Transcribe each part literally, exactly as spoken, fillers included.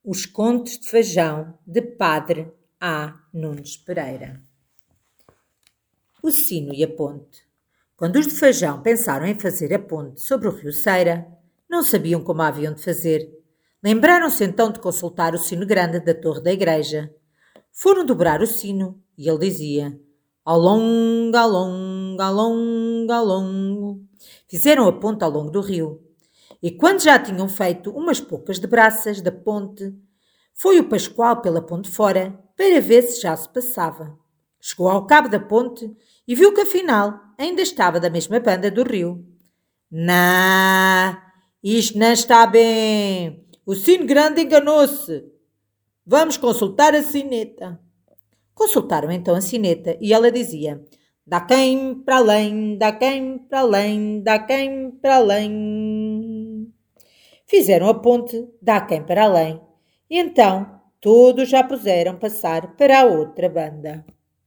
Os Contos de Fajão, de Padre A. Nunes Pereira. O sino e a ponte. Quando os de Fajão pensaram em fazer a ponte sobre o rio Ceira, não sabiam como a haviam de fazer. Lembraram-se então de consultar o sino grande da torre da igreja. Foram dobrar o sino e ele dizia: ao longo, ao longo, ao longo, ao longo. Fizeram a ponte ao longo do rio. E quando já tinham feito umas poucas de braças da ponte, foi o Pascoal pela ponte fora para ver se já se passava. Chegou ao cabo da ponte e viu que afinal ainda estava da mesma banda do rio. Não, isto não está bem. O sino grande enganou-se. Vamos consultar a sineta. Consultaram então a sineta e ela dizia: dá quem para além, dá quem para além, dá quem para além. Fizeram a ponte, dá quem para além, e então todos já puseram passar para a outra banda.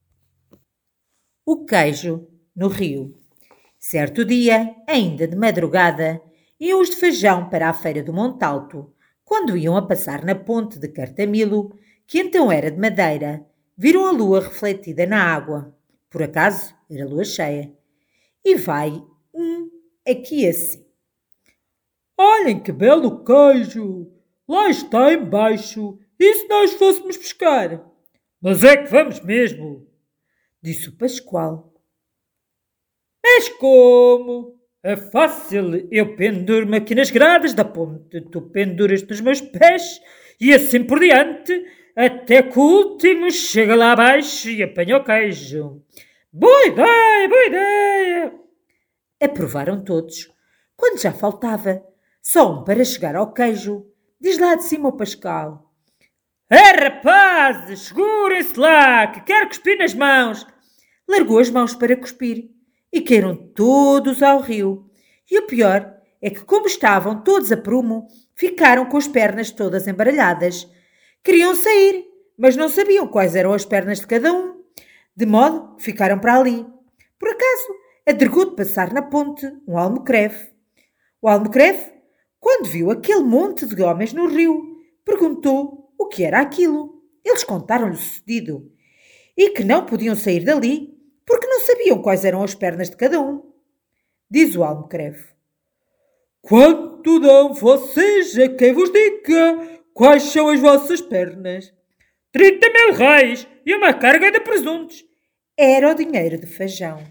O queijo no rio. Certo dia, ainda de madrugada, iam os de Fajão para a feira do Montalto. Quando iam a passar na ponte de Cartamilo, que então era de madeira, viram a lua refletida na água. Por acaso, era lua cheia. E vai um aqui assim: olhem que belo queijo! Lá está embaixo. E se nós fôssemos pescar? Mas é que vamos mesmo, disse o Pascoal. Mas como? É fácil. Eu penduro-me aqui nas grades da ponte. Tu penduras-te nos meus pés e assim por diante, até que o último chega lá abaixo e apanha o queijo. Boa ideia, boa ideia! Aprovaram todos. Quando já faltava só um para chegar ao queijo, diz lá de cima o Pascoal: é, rapazes, segurem-se lá, que quero cuspir nas mãos. Largou as mãos para cuspir e caíram todos ao rio. E o pior é que, como estavam todos a prumo, ficaram com as pernas todas embaralhadas. Queriam sair, mas não sabiam quais eram as pernas de cada um, de modo que ficaram para ali. Por acaso, adregou de passar na ponte um almocreve. O almocreve, quando viu aquele monte de homens no rio, perguntou o que era aquilo. Eles contaram-lhe o sucedido e que não podiam sair dali porque não sabiam quais eram as pernas de cada um. Diz o almocreve: quanto dão vocês a quem vos diga quais são as vossas pernas? Trinta mil reis e uma carga de presuntos. Era o dinheiro de Fajão.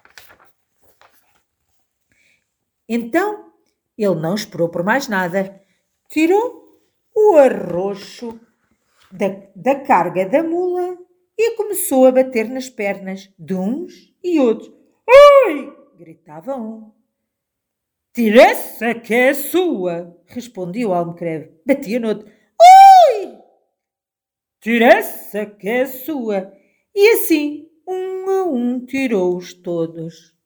Então ele não esperou por mais nada. Tirou o arroxo da, da carga da mula e começou a bater nas pernas de uns e outros. Oi! Gritava um. Tira essa que é a sua, respondia o almocreve. Batia no outro. Oi! Tira essa que é a sua. E assim, um a um, tirou-os todos.